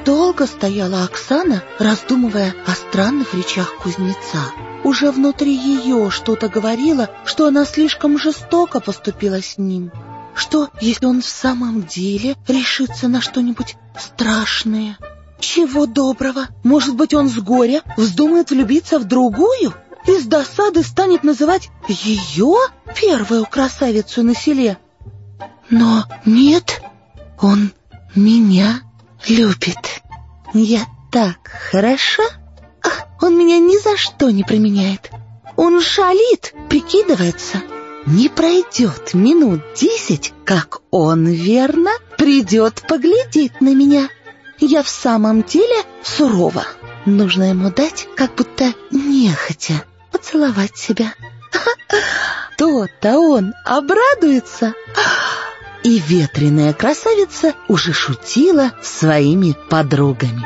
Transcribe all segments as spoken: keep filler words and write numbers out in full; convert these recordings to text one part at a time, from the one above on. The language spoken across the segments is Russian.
Долго стояла Оксана, раздумывая о странных речах кузнеца. Уже внутри ее что-то говорило, что она слишком жестоко поступила с ним. Что, если он в самом деле решится на что-нибудь страшное? Чего доброго? Может быть, он с горя вздумает влюбиться в другую и с досады станет называть ее первую красавицу на селе? Но нет, он меня любит. Я так хороша, а он меня ни за что не променяет. Он шалит, прикидывается. Не пройдет минут десять, как он, верно, придет поглядеть на меня. Я в самом деле сурова. Нужно ему дать, как будто нехотя, поцеловать себя. То-то он обрадуется. И ветреная красавица уже шутила с своими подругами.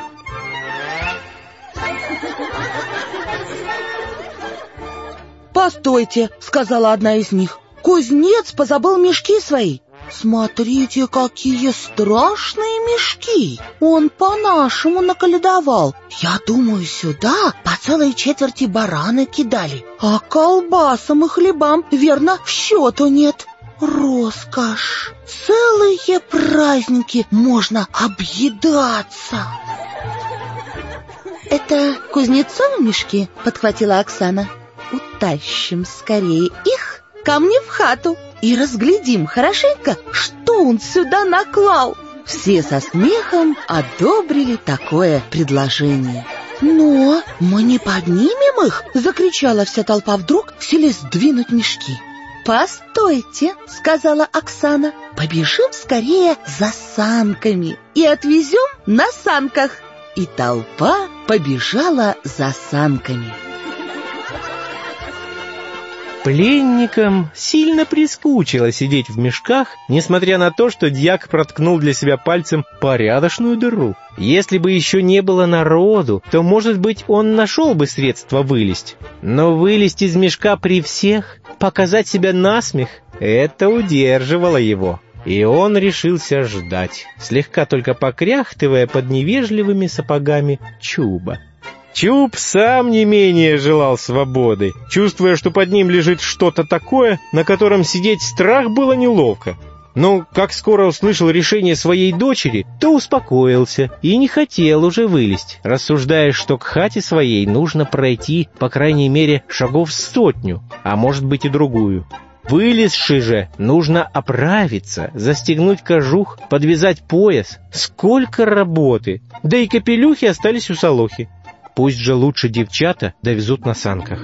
«Постойте», — сказала одна из них, — «кузнец позабыл мешки свои». «Смотрите, какие страшные мешки! Он по-нашему наколедовал. Я думаю, сюда по целой четверти барана кидали, а колбасам и хлебам, верно, в счету нет. Роскошь! Целые праздники можно объедаться!» «Это кузнецовы мешки?» — подхватила Оксана. «Утащим скорее их ко мне в хату и разглядим хорошенько, что он сюда наклал». Все со смехом одобрили такое предложение. «Но мы не поднимем их!» — закричала вся толпа вдруг, силясь сдвинуть мешки. «Постойте!» — сказала Оксана. «Побежим скорее за санками и отвезем на санках». И толпа побежала за санками. Пленникам сильно прискучило сидеть в мешках, несмотря на то, что дьяк проткнул для себя пальцем порядочную дыру. Если бы еще не было народу, то, может быть, он нашел бы средства вылезть. Но вылезть из мешка при всех, показать себя насмех — это удерживало его. И он решился ждать, слегка только покряхтывая под невежливыми сапогами Чуба. Чуб сам не менее желал свободы, чувствуя, что под ним лежит что-то такое, на котором сидеть страх было неловко. Но как скоро услышал решение своей дочери, то успокоился и не хотел уже вылезть, рассуждая, что к хате своей нужно пройти по крайней мере шагов сотню, а может быть и другую. Вылезши же, нужно оправиться, застегнуть кожух, подвязать пояс. Сколько работы! Да и капелюхи остались у Солохи. Пусть же лучше девчата довезут на санках.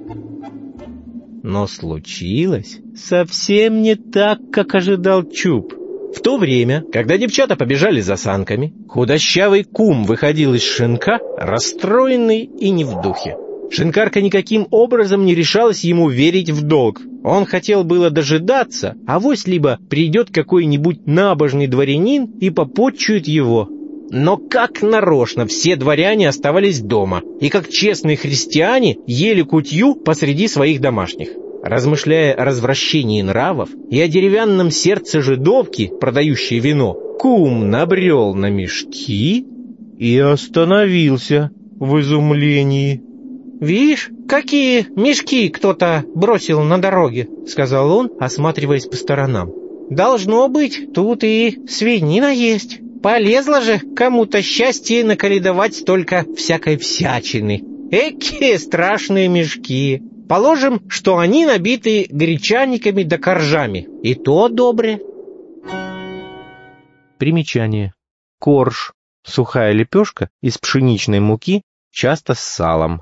Но случилось совсем не так, как ожидал Чуб. В то время, когда девчата побежали за санками, худощавый кум выходил из шинка, расстроенный и не в духе. Шинкарка никаким образом не решалась ему верить в долг. Он хотел было дожидаться, авось либо придет какой-нибудь набожный дворянин и попотчует его. Но как нарочно все дворяне оставались дома, и как честные христиане ели кутью посреди своих домашних. Размышляя о развращении нравов и о деревянном сердце жидовки, продающей вино, кум набрел на мешки и остановился в изумлении. «Видишь, какие мешки кто-то бросил на дороге», — сказал он, осматриваясь по сторонам. «Должно быть, тут и свинина есть. Полезло же кому-то счастье наколедовать столько всякой всячины. Экие страшные мешки. Положим, что они набиты гречаниками да коржами. И то добре». Примечание. Корж. Сухая лепешка из пшеничной муки, часто с салом.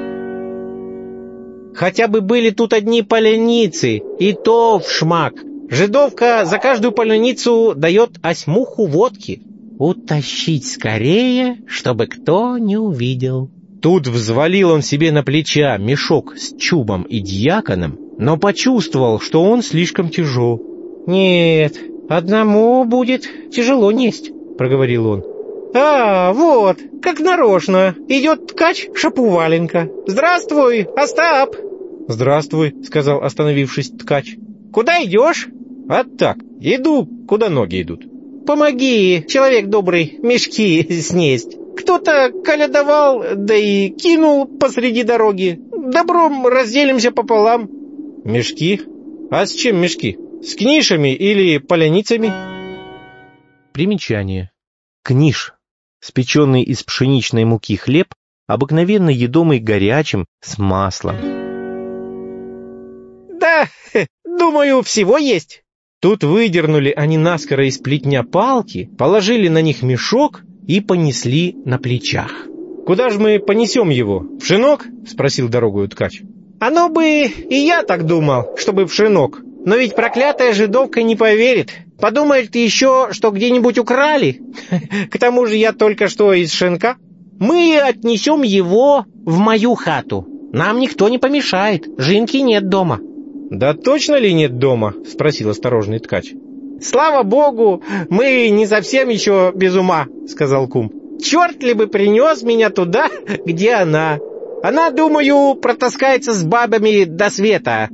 «Хотя бы были тут одни поляницы, и то вшмак. Жидовка за каждую поляницу дает осьмуху водки. Утащить скорее, чтобы кто не увидел». Тут взвалил он себе на плеча мешок с Чубом и дьяконом, но почувствовал, что он слишком тяжел. «Нет, одному будет тяжело несть», — проговорил он. «А, вот, как нарочно, идет ткач Шапуваленко. Здравствуй, Остап!» «Здравствуй», — сказал, остановившись, ткач. «Куда идешь?» «А так, иду, куда ноги идут». помоги, человек добрый, мешки снесть. Кто-то колядовал, да и кинул посреди дороги. Добром разделимся пополам». «Мешки? А с чем мешки? С книшами или поляницами?» Примечание. Книш. Спеченный из пшеничной муки хлеб, обыкновенно едомый горячим, с маслом. «Да, думаю, всего есть». Тут выдернули они наскоро из плетня палки, положили на них мешок и понесли на плечах. «Куда же мы понесем его? В шинок?» — спросил дорогою ткач. «Оно бы и я так думал, чтобы в шинок. Но ведь проклятая жидовка не поверит. Подумает еще, что где-нибудь украли. К тому же я только что из шинка. Мы отнесем его в мою хату. Нам никто не помешает. Жинки нет дома». «Да точно ли нет дома?» — спросил осторожный ткач. «Слава богу, мы не совсем еще без ума», — сказал кум. «Черт ли бы принес меня туда, где она. Она, думаю, протаскается с бабами до света».